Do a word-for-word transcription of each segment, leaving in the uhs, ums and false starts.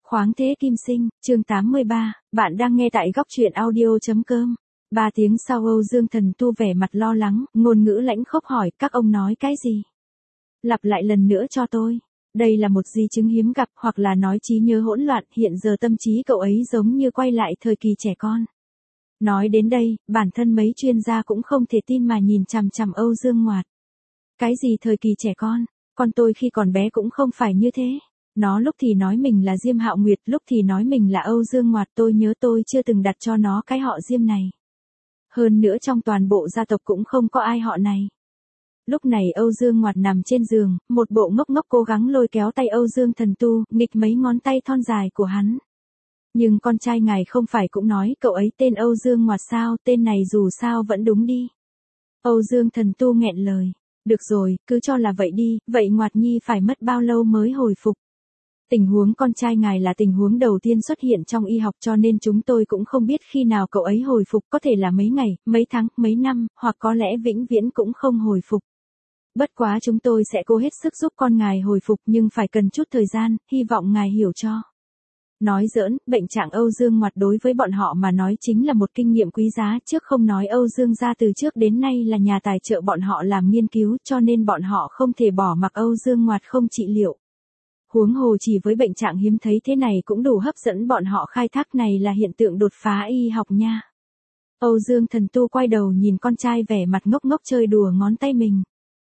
Khoáng thế kim sinh, chương tám mươi ba, bạn đang nghe tại góc truyện audio.com. Ba tiếng sau Âu Dương Thần Tu vẻ mặt lo lắng, ngôn ngữ lãnh khốc hỏi, các ông nói cái gì? Lặp lại lần nữa cho tôi. Đây là một di chứng hiếm gặp, hoặc là nói trí nhớ hỗn loạn, hiện giờ tâm trí cậu ấy giống như quay lại thời kỳ trẻ con. Nói đến đây, bản thân mấy chuyên gia cũng không thể tin mà nhìn chằm chằm Âu Dương Ngoạt. Cái gì thời kỳ trẻ con? Con tôi khi còn bé cũng không phải như thế. Nó lúc thì nói mình là Diêm Hạo Nguyệt, lúc thì nói mình là Âu Dương Ngoạt, tôi nhớ tôi chưa từng đặt cho nó cái họ Diêm này. Hơn nữa trong toàn bộ gia tộc cũng không có ai họ này. Lúc này Âu Dương Ngoạt nằm trên giường, một bộ ngốc ngốc cố gắng lôi kéo tay Âu Dương Thần Tu, nghịch mấy ngón tay thon dài của hắn. Nhưng con trai ngài không phải cũng nói cậu ấy tên Âu Dương Ngoạt sao, tên này dù sao vẫn đúng đi. Âu Dương Thần Tu nghẹn lời. Được rồi, cứ cho là vậy đi, vậy Ngoạt Nhi phải mất bao lâu mới hồi phục? Tình huống con trai ngài là tình huống đầu tiên xuất hiện trong y học, cho nên chúng tôi cũng không biết khi nào cậu ấy hồi phục, có thể là mấy ngày, mấy tháng, mấy năm, hoặc có lẽ vĩnh viễn cũng không hồi phục. Bất quá chúng tôi sẽ cố hết sức giúp con ngài hồi phục, nhưng phải cần chút thời gian, hy vọng ngài hiểu cho. Nói giỡn, bệnh trạng Âu Dương Ngoạt đối với bọn họ mà nói chính là một kinh nghiệm quý giá, trước không nói Âu Dương gia từ trước đến nay là nhà tài trợ bọn họ làm nghiên cứu, cho nên bọn họ không thể bỏ mặc Âu Dương Ngoạt không trị liệu. Huống hồ chỉ với bệnh trạng hiếm thấy thế này cũng đủ hấp dẫn bọn họ, khai thác này là hiện tượng đột phá y học nha. Âu Dương Thần Tu quay đầu nhìn con trai vẻ mặt ngốc ngốc chơi đùa ngón tay mình.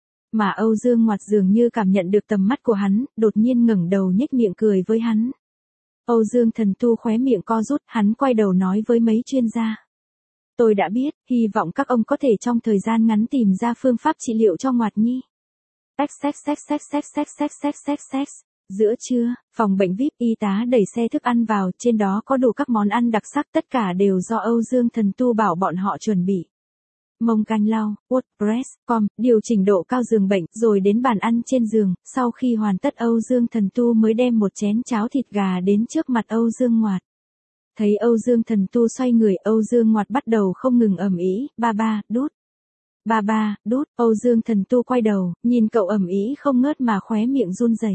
Mà Âu Dương Ngoạt dường như cảm nhận được tầm mắt của hắn, đột nhiên ngẩng đầu nhếch miệng cười với hắn. Âu Dương Thần Tu khóe miệng co rút, hắn quay đầu nói với mấy chuyên gia. Tôi đã biết, hy vọng các ông có thể trong thời gian ngắn tìm ra phương pháp trị liệu cho Ngoạt Nhi. Sex sex sex sex sex sex sex sex sex sex. Giữa trưa, phòng bệnh vi ai pi y tá đẩy xe thức ăn vào, trên đó có đủ các món ăn đặc sắc, tất cả đều do Âu Dương Thần Tu bảo bọn họ chuẩn bị. Mông canh lau, WordPress, com, điều chỉnh độ cao giường bệnh, rồi đến bàn ăn trên giường, sau khi hoàn tất Âu Dương Thần Tu mới đem một chén cháo thịt gà đến trước mặt Âu Dương Ngoạt. Thấy Âu Dương Thần Tu xoay người, Âu Dương Ngoạt bắt đầu không ngừng ầm ĩ, ba ba, đút. Ba ba, đút, Âu Dương Thần Tu quay đầu, nhìn cậu ầm ĩ không ngớt mà khóe miệng run rẩy.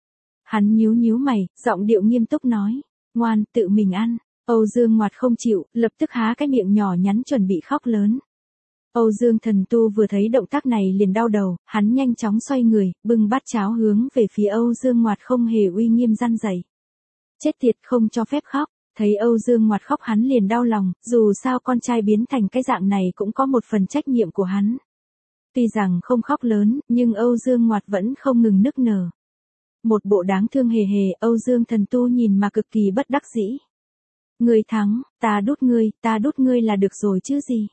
Hắn nhíu nhíu mày, giọng điệu nghiêm túc nói, ngoan, tự mình ăn. Âu Dương Ngoạt không chịu, lập tức há cái miệng nhỏ nhắn chuẩn bị khóc lớn. Âu Dương Thần Tu vừa thấy động tác này liền đau đầu, hắn nhanh chóng xoay người, bưng bát cháo hướng về phía Âu Dương Ngoạt không hề uy nghiêm răn dạy. Chết tiệt, không cho phép khóc. Thấy Âu Dương Ngoạt khóc hắn liền đau lòng, dù sao con trai biến thành cái dạng này cũng có một phần trách nhiệm của hắn. Tuy rằng không khóc lớn, nhưng Âu Dương Ngoạt vẫn không ngừng nức nở. Một bộ đáng thương hề hề, Âu Dương Thần Tu nhìn mà cực kỳ bất đắc dĩ. Ngươi thắng, ta đút ngươi, ta đút ngươi là được rồi chứ gì.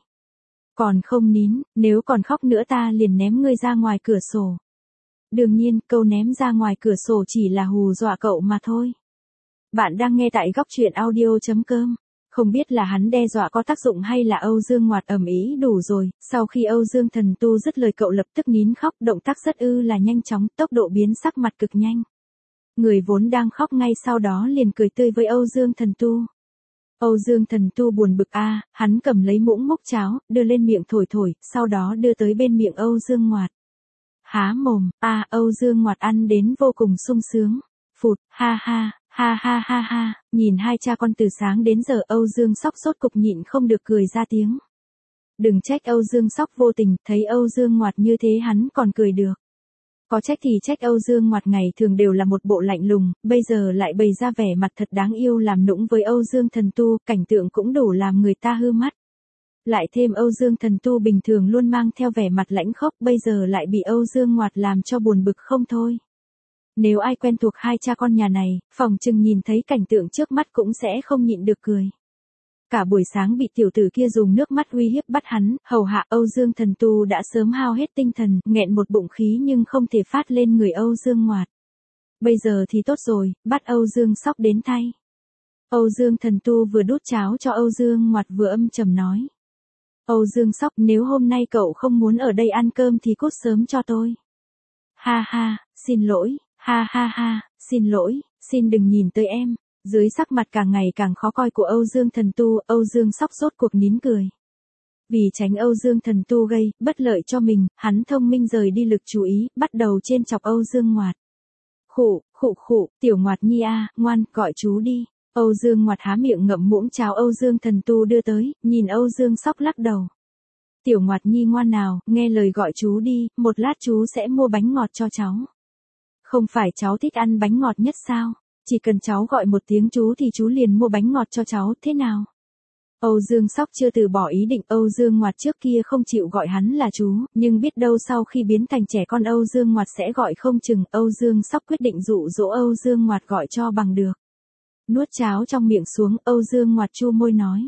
Còn không nín, nếu còn khóc nữa ta liền ném ngươi ra ngoài cửa sổ. Đương nhiên, câu ném ra ngoài cửa sổ chỉ là hù dọa cậu mà thôi. Bạn đang nghe tại góc truyện audio.com. Không biết là hắn đe dọa có tác dụng hay là Âu Dương Ngoạt ầm ĩ đủ rồi, sau khi Âu Dương Thần Tu dứt lời cậu lập tức nín khóc, động tác rất ư là nhanh chóng, tốc độ biến sắc mặt cực nhanh. Người vốn đang khóc ngay sau đó liền cười tươi với Âu Dương Thần Tu. Âu Dương Thần Tu buồn bực a, à, hắn cầm lấy muỗng múc cháo, đưa lên miệng thổi thổi, sau đó đưa tới bên miệng Âu Dương Ngoạt. Há mồm, a, à, Âu Dương Ngoạt ăn đến vô cùng sung sướng. Phụt, ha ha. Ha ha ha ha, nhìn hai cha con từ sáng đến giờ Âu Dương Sóc sốt cục nhịn không được cười ra tiếng. Đừng trách Âu Dương Sóc vô tình, thấy Âu Dương Ngoạt như thế hắn còn cười được. Có trách thì trách Âu Dương Ngoạt ngày thường đều là một bộ lạnh lùng, bây giờ lại bày ra vẻ mặt thật đáng yêu làm nũng với Âu Dương Thần Tu, cảnh tượng cũng đủ làm người ta hư mắt. Lại thêm Âu Dương Thần Tu bình thường luôn mang theo vẻ mặt lãnh khốc, bây giờ lại bị Âu Dương Ngoạt làm cho buồn bực không thôi. Nếu ai quen thuộc hai cha con nhà này, phòng chừng nhìn thấy cảnh tượng trước mắt cũng sẽ không nhịn được cười. Cả buổi sáng bị tiểu tử kia dùng nước mắt uy hiếp bắt hắn, hầu hạ Âu Dương Thần Tu đã sớm hao hết tinh thần, nghẹn một bụng khí nhưng không thể phát lên người Âu Dương Ngoạt. Bây giờ thì tốt rồi, bắt Âu Dương Sóc đến thay. Âu Dương Thần Tu vừa đút cháo cho Âu Dương Ngoạt vừa âm trầm nói. Âu Dương Sóc, nếu hôm nay cậu không muốn ở đây ăn cơm thì cút sớm cho tôi. Ha ha, xin lỗi. Ha ha ha, xin lỗi, xin đừng nhìn tới em. Dưới sắc mặt càng ngày càng khó coi của Âu Dương Thần Tu, Âu Dương Sóc rốt cuộc nín cười. Vì tránh Âu Dương Thần Tu gây bất lợi cho mình, hắn thông minh rời đi lực chú ý, bắt đầu chên chọc Âu Dương Ngoạt. Khụ, Khụ khụ, Tiểu Ngoạt Nhi a, ngoan, gọi chú đi. Âu Dương Ngoạt há miệng ngậm muỗng cháo Âu Dương Thần Tu đưa tới, nhìn Âu Dương Sóc lắc đầu. Tiểu Ngoạt Nhi ngoan nào, nghe lời gọi chú đi, một lát chú sẽ mua bánh ngọt cho cháu. Không phải cháu thích ăn bánh ngọt nhất sao? Chỉ cần cháu gọi một tiếng chú thì chú liền mua bánh ngọt cho cháu, thế nào? Âu Dương Sóc chưa từ bỏ ý định. Âu Dương Ngoạt trước kia không chịu gọi hắn là chú, nhưng biết đâu sau khi biến thành trẻ con Âu Dương Ngoạt sẽ gọi không chừng. Âu Dương Sóc quyết định dụ dỗ Âu Dương Ngoạt gọi cho bằng được. Nuốt cháo trong miệng xuống, Âu Dương Ngoạt chu môi nói.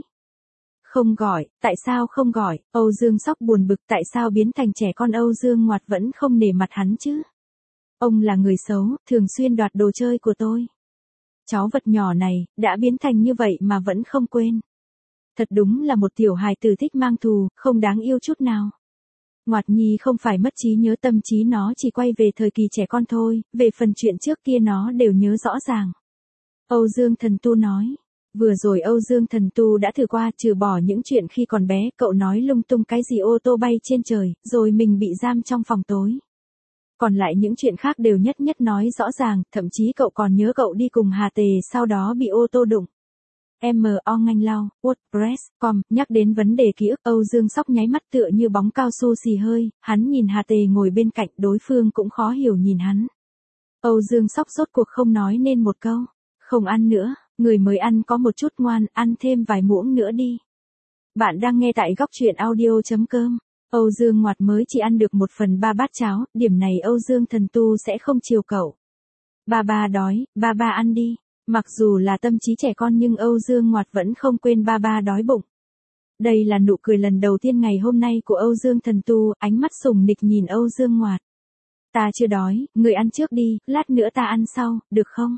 Không gọi, tại sao không gọi? Âu Dương Sóc buồn bực, tại sao biến thành trẻ con Âu Dương Ngoạt vẫn không nể mặt hắn chứ? Ông là người xấu, thường xuyên đoạt đồ chơi của tôi. Cháu vật nhỏ này, đã biến thành như vậy mà vẫn không quên. Thật đúng là một tiểu hài tử thích mang thù, không đáng yêu chút nào. Ngoạt Nhi không phải mất trí nhớ, tâm trí nó chỉ quay về thời kỳ trẻ con thôi, về phần chuyện trước kia nó đều nhớ rõ ràng. Âu Dương Thần Tu nói. Vừa rồi Âu Dương Thần Tu đã thử qua, trừ bỏ những chuyện khi còn bé, cậu nói lung tung cái gì ô tô bay trên trời, rồi mình bị giam trong phòng tối. Còn lại những chuyện khác đều nhất nhất nói rõ ràng, thậm chí cậu còn nhớ cậu đi cùng Hà Tề sau đó bị ô tô đụng. em o Nganh Lau, WordPress chấm com, nhắc đến vấn đề ký ức, Âu Dương Sóc nháy mắt tựa như bóng cao su xì hơi, hắn nhìn Hà Tề ngồi bên cạnh, đối phương cũng khó hiểu nhìn hắn. Âu Dương Sóc rốt cuộc không nói nên một câu, không ăn nữa, người mới ăn có một chút ngoan, ăn thêm vài muỗng nữa đi. Bạn đang nghe tại góc truyện audio chấm com. Âu Dương Ngoạt mới chỉ ăn được một phần ba bát cháo, điểm này Âu Dương Thần Tu sẽ không chiều cậu. Ba ba đói, ba ba ăn đi. Mặc dù là tâm trí trẻ con nhưng Âu Dương Ngoạt vẫn không quên ba ba đói bụng. Đây là nụ cười lần đầu tiên ngày hôm nay của Âu Dương Thần Tu, ánh mắt sùng nịch nhìn Âu Dương Ngoạt. Ta chưa đói, người ăn trước đi, lát nữa ta ăn sau, được không?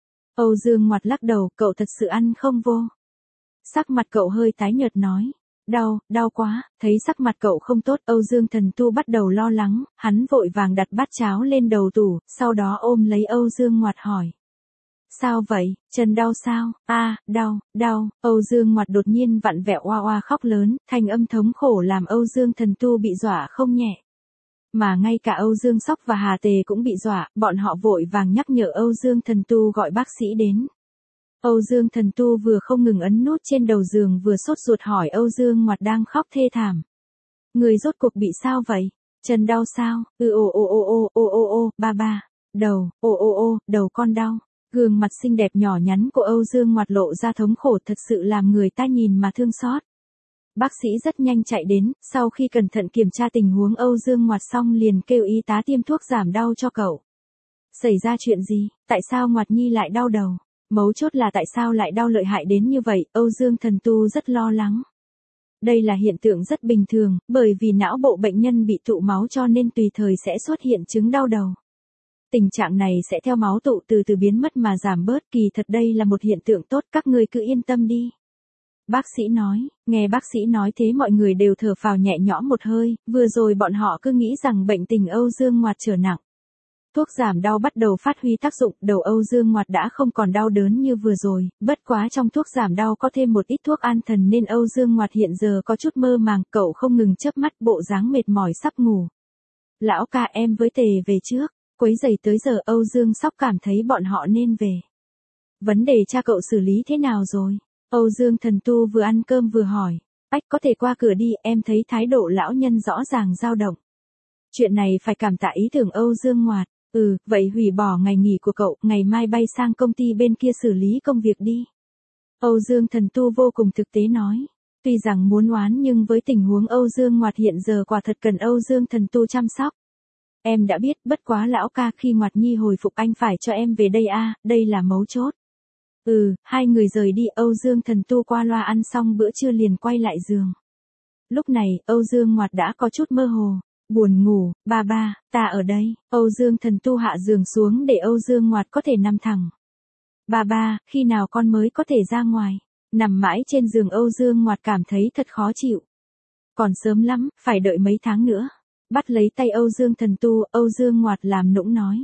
Âu Dương Ngoạt lắc đầu, cậu thật sự ăn không vô. Sắc mặt cậu hơi tái nhợt nói. Đau, đau quá, thấy sắc mặt cậu không tốt, Âu Dương Thần Tu bắt đầu lo lắng, hắn vội vàng đặt bát cháo lên đầu tủ, sau đó ôm lấy Âu Dương Ngoạt hỏi. Sao vậy, chân đau sao? A, à, đau, đau, Âu Dương Ngoạt đột nhiên vặn vẹo oa oa khóc lớn, thanh âm thống khổ làm Âu Dương Thần Tu bị dọa không nhẹ. Mà ngay cả Âu Dương Sóc và Hà Tề cũng bị dọa, bọn họ vội vàng nhắc nhở Âu Dương Thần Tu gọi bác sĩ đến. Âu Dương Thần Tu vừa không ngừng ấn nút trên đầu giường vừa sốt ruột hỏi Âu Dương Ngoạt đang khóc thê thảm. Người rốt cuộc bị sao vậy? Chân đau sao? Ừ ô ô ô ô ô ô ô, ba ba. Đầu, ô ô ô, đầu con đau. Gương mặt xinh đẹp nhỏ nhắn của Âu Dương Ngoạt lộ ra thống khổ thật sự làm người ta nhìn mà thương xót. Bác sĩ rất nhanh chạy đến, sau khi cẩn thận kiểm tra tình huống Âu Dương Ngoạt xong liền kêu y tá tiêm thuốc giảm đau cho cậu. Xảy ra chuyện gì? Tại sao Ngoạt Nhi lại đau đầu? Mấu chốt là tại sao lại đau lợi hại đến như vậy? Âu Dương Thần Tu rất lo lắng. Đây là hiện tượng rất bình thường, bởi vì não bộ bệnh nhân bị tụ máu cho nên tùy thời sẽ xuất hiện chứng đau đầu. Tình trạng này sẽ theo máu tụ từ từ biến mất mà giảm bớt, kỳ thật đây là một hiện tượng tốt, các ngươi cứ yên tâm đi. Bác sĩ nói, nghe bác sĩ nói thế mọi người đều thở phào nhẹ nhõm một hơi, vừa rồi bọn họ cứ nghĩ rằng bệnh tình Âu Dương Ngoạt trở nặng. Thuốc giảm đau bắt đầu phát huy tác dụng, đầu Âu Dương Ngoạt đã không còn đau đớn như vừa rồi, bất quá trong thuốc giảm đau có thêm một ít thuốc an thần nên Âu Dương Ngoạt hiện giờ có chút mơ màng, cậu không ngừng chớp mắt bộ dáng mệt mỏi sắp ngủ. Lão ca em với Tề về trước, quấy rầy tới giờ Âu Dương Sóc cảm thấy bọn họ nên về. Vấn đề cha cậu xử lý thế nào rồi? Âu Dương Thần Tu vừa ăn cơm vừa hỏi, ách có thể qua cửa đi, em thấy thái độ lão nhân rõ ràng dao động. Chuyện này phải cảm tạ ý tưởng Âu Dương Ngoạt. Ừ, vậy hủy bỏ ngày nghỉ của cậu, ngày mai bay sang công ty bên kia xử lý công việc đi. Âu Dương Thần Tu vô cùng thực tế nói. Tuy rằng muốn oán nhưng với tình huống Âu Dương Ngoạt hiện giờ quả thật cần Âu Dương Thần Tu chăm sóc. Em đã biết, bất quá lão ca khi Ngoạt Nhi hồi phục anh phải cho em về đây a, đây là mấu chốt. Ừ, hai người rời đi, Âu Dương Thần Tu qua loa ăn xong bữa trưa liền quay lại giường. Lúc này, Âu Dương Ngoạt đã có chút mơ hồ. Buồn ngủ, ba ba, ta ở đây. Âu Dương Thần Tu hạ giường xuống để Âu Dương Ngoạt có thể nằm thẳng. Ba ba, khi nào con mới có thể ra ngoài? Nằm mãi trên giường Âu Dương Ngoạt cảm thấy thật khó chịu. Còn sớm lắm, phải đợi mấy tháng nữa. Bắt lấy tay Âu Dương Thần Tu, Âu Dương Ngoạt làm nũng nói.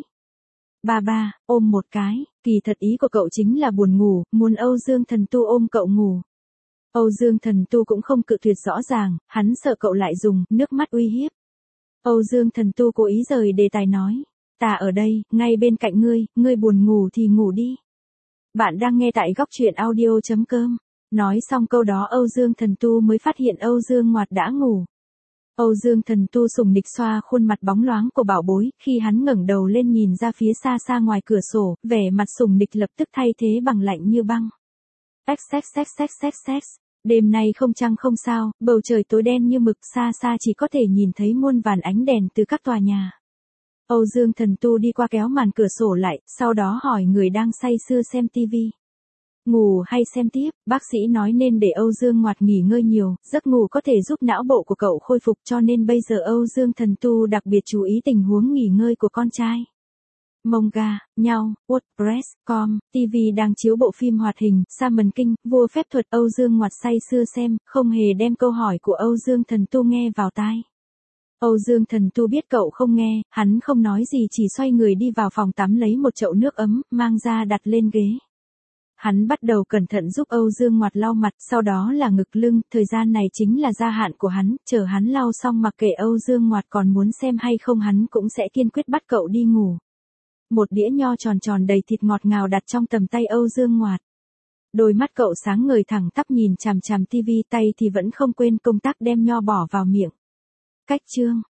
Ba ba, ôm một cái, kỳ thật ý của cậu chính là buồn ngủ, muốn Âu Dương Thần Tu ôm cậu ngủ. Âu Dương Thần Tu cũng không cự tuyệt rõ ràng, hắn sợ cậu lại dùng nước mắt uy hiếp. Âu Dương Thần Tu cố ý rời đề tài nói. ta ở đây, ngay bên cạnh ngươi, ngươi buồn ngủ thì ngủ đi. Bạn đang nghe tại góc truyện audio.com. Nói xong câu đó Âu Dương Thần Tu mới phát hiện Âu Dương Ngoạt đã ngủ. Âu Dương Thần Tu sùng nịch xoa khuôn mặt bóng loáng của bảo bối, khi hắn ngẩng đầu lên nhìn ra phía xa xa ngoài cửa sổ, vẻ mặt sùng nịch lập tức thay thế bằng lạnh như băng. Xxxxxxx. Đêm nay không trăng không sao, bầu trời tối đen như mực, xa xa chỉ có thể nhìn thấy muôn vàn ánh đèn từ các tòa nhà. Âu Dương Thần Tu đi qua kéo màn cửa sổ lại, sau đó hỏi người đang say sưa xem tivi. Ngủ hay xem tiếp? Bác sĩ nói nên để Âu Dương Ngoạt nghỉ ngơi nhiều, giấc ngủ có thể giúp não bộ của cậu khôi phục, cho nên bây giờ Âu Dương Thần Tu đặc biệt chú ý tình huống nghỉ ngơi của con trai. Manga, nhau, WordPress, com, ti vi đang chiếu bộ phim hoạt hình, Shaman King, vua phép thuật. Âu Dương Ngoạt say sưa xem, không hề đem câu hỏi của Âu Dương Thần Tu nghe vào tai. Âu Dương Thần Tu biết cậu không nghe, hắn không nói gì, chỉ xoay người đi vào phòng tắm lấy một chậu nước ấm, mang ra đặt lên ghế. Hắn bắt đầu cẩn thận giúp Âu Dương Ngoạt lau mặt, sau đó là ngực lưng, thời gian này chính là gia hạn của hắn, chờ hắn lau xong mặc kệ Âu Dương Ngoạt còn muốn xem hay không hắn cũng sẽ kiên quyết bắt cậu đi ngủ. Một đĩa nho tròn tròn đầy thịt ngọt ngào đặt trong tầm tay Âu Dương Ngoạt. Đôi mắt cậu sáng ngời thẳng tắp nhìn chằm chằm tivi, tay thì vẫn không quên công tác đem nho bỏ vào miệng. Cách chương,